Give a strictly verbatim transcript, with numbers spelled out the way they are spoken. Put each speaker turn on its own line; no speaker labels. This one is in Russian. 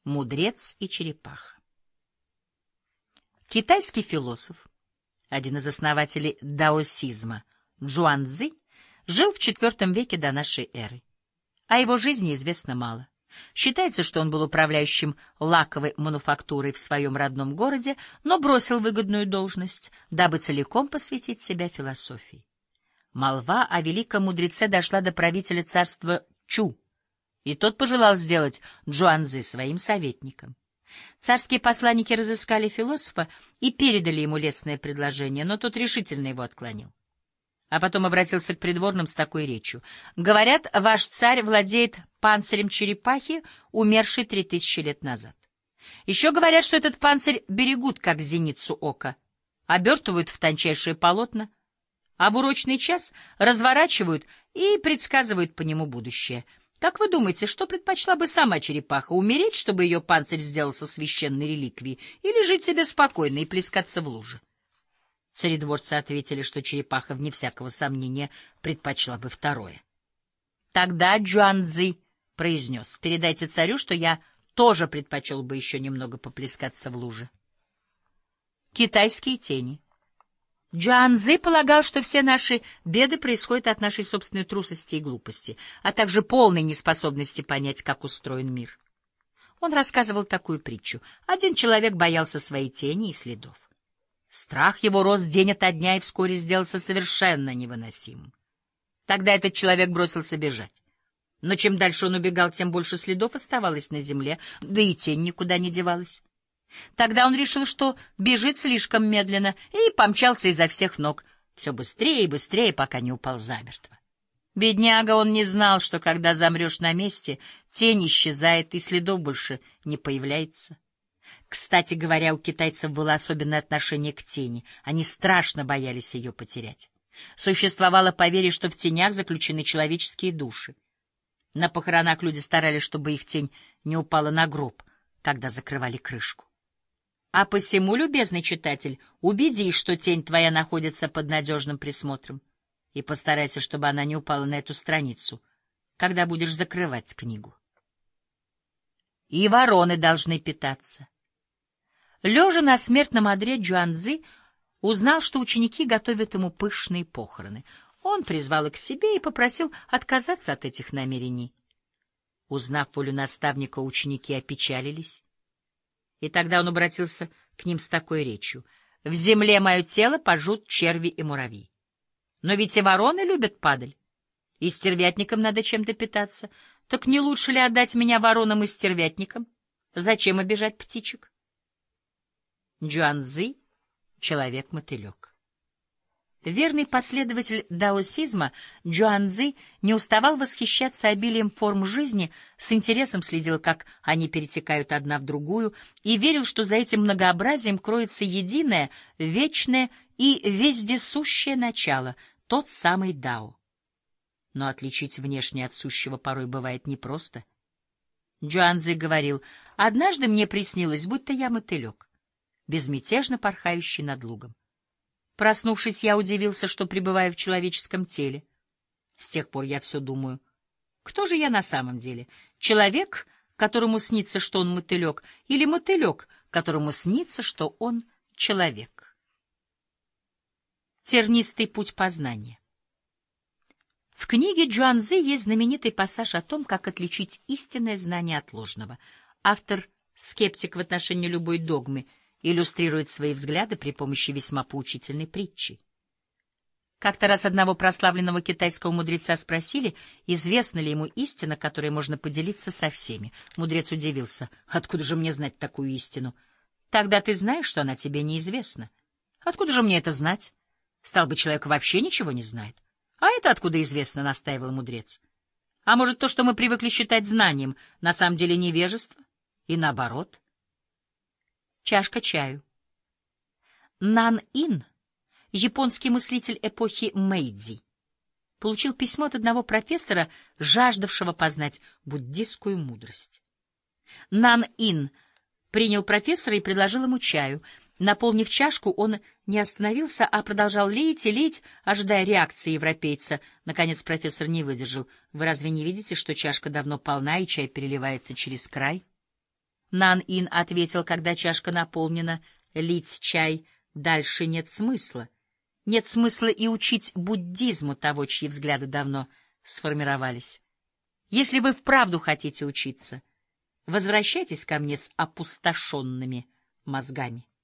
Мудрец и черепаха. Китайский философ, один из основателей даосизма, Чжуанцзы, жил в четвёртом веке до нашей эры. О его жизни известно мало. Считается, что он был управляющим лаковой мануфактурой в своем родном городе, но бросил выгодную должность, дабы целиком посвятить себя философии. Молва о великом мудреце дошла до правителя царства Чу, и тот пожелал сделать Чжуанцзы своим советником. Царские посланники разыскали философа и передали ему лестное предложение, но тот решительно его отклонил. А потом обратился к придворным с такой речью: «Говорят, ваш царь владеет панцирем черепахи, умершей три тысячи лет назад. Еще говорят, что этот панцирь берегут, как зеницу ока, обертывают в тончайшие полотна, а в урочный час разворачивают и предсказывают по нему будущее. Как вы думаете, что предпочла бы сама черепаха: умереть, чтобы ее панцирь сделался священной реликвией, или жить себе спокойно и плескаться в луже?» Царедворцы ответили, что черепаха, вне всякого сомнения, предпочла бы второе. Тогда Чжуанцзы произнес: «Передайте царю, что я тоже предпочел бы еще немного поплескаться в луже». Китайские тени. Чжуанцзы полагал, что все наши беды происходят от нашей собственной трусости и глупости, а также полной неспособности понять, как устроен мир. Он рассказывал такую притчу. Один человек боялся своей тени и следов. Страх его рос день ото дня и вскоре сделался совершенно невыносимым. Тогда этот человек бросился бежать. Но чем дальше он убегал, тем больше следов оставалось на земле, да и тень никуда не девалась. Тогда он решил, что бежит слишком медленно, и помчался изо всех ног, все быстрее и быстрее, пока не упал замертво. Бедняга, он не знал, что когда замрешь на месте, тень исчезает, и следов больше не появляется. Кстати говоря, у китайцев было особенное отношение к тени. Они страшно боялись ее потерять. Существовало поверье, что в тенях заключены человеческие души. На похоронах люди старались, чтобы их тень не упала на гроб, когда закрывали крышку. А посему, любезный читатель, убедись, что тень твоя находится под надежным присмотром, и постарайся, чтобы она не упала на эту страницу, когда будешь закрывать книгу. И вороны должны питаться. Лежа на смертном одре, Чжуанцзы узнал, что ученики готовят ему пышные похороны. Он призвал их к себе и попросил отказаться от этих намерений. Узнав волю наставника, ученики опечалились. И тогда он обратился к ним с такой речью: «В земле мое тело пожрут черви и муравьи. Но ведь и вороны любят падаль, и стервятникам надо чем-то питаться. Так не лучше ли отдать меня воронам и стервятникам? Зачем обижать птичек?» Чжуанцзы — человек-мотылек. Верный последователь даосизма, Чжуанцзы не уставал восхищаться обилием форм жизни, с интересом следил, как они перетекают одна в другую, и верил, что за этим многообразием кроется единое, вечное и вездесущее начало, тот самый Дао. Но отличить внешнее от сущего порой бывает непросто. Чжуанцзы говорил: «Однажды мне приснилось, будто я мотылек, безмятежно порхающий над лугом. Проснувшись, я удивился, что пребываю в человеческом теле. С тех пор я все думаю: кто же я на самом деле? Человек, которому снится, что он мотылек, или мотылек, которому снится, что он человек?» Тернистый путь познания. В книге Чжуанцзы есть знаменитый пассаж о том, как отличить истинное знание от ложного. Автор, скептик в отношении любой догмы, иллюстрирует свои взгляды при помощи весьма поучительной притчи. Как-то раз одного прославленного китайского мудреца спросили, известна ли ему истина, которой можно поделиться со всеми. Мудрец удивился: «Откуда же мне знать такую истину?» «Тогда ты знаешь, что она тебе неизвестна». «Откуда же мне это знать? Стал бы, человек вообще ничего не знает». «А это откуда известно?» — настаивал мудрец. «А может, то, что мы привыкли считать знанием, на самом деле невежество? И наоборот?» Чашка чаю. Нан Ин, японский мыслитель эпохи Мэйдзи, получил письмо от одного профессора, жаждавшего познать буддистскую мудрость. Нан Ин принял профессора и предложил ему чаю. Наполнив чашку, он не остановился, а продолжал лить и лить, ожидая реакции европейца. Наконец профессор не выдержал. «Вы разве не видите, что чашка давно полна, и чай переливается через край?» Нан-Ин ответил, когда чашка наполнена, лить чай дальше нет смысла. Нет смысла и учить буддизму того, чьи взгляды давно сформировались. Если вы вправду хотите учиться, возвращайтесь ко мне с опустошенными мозгами.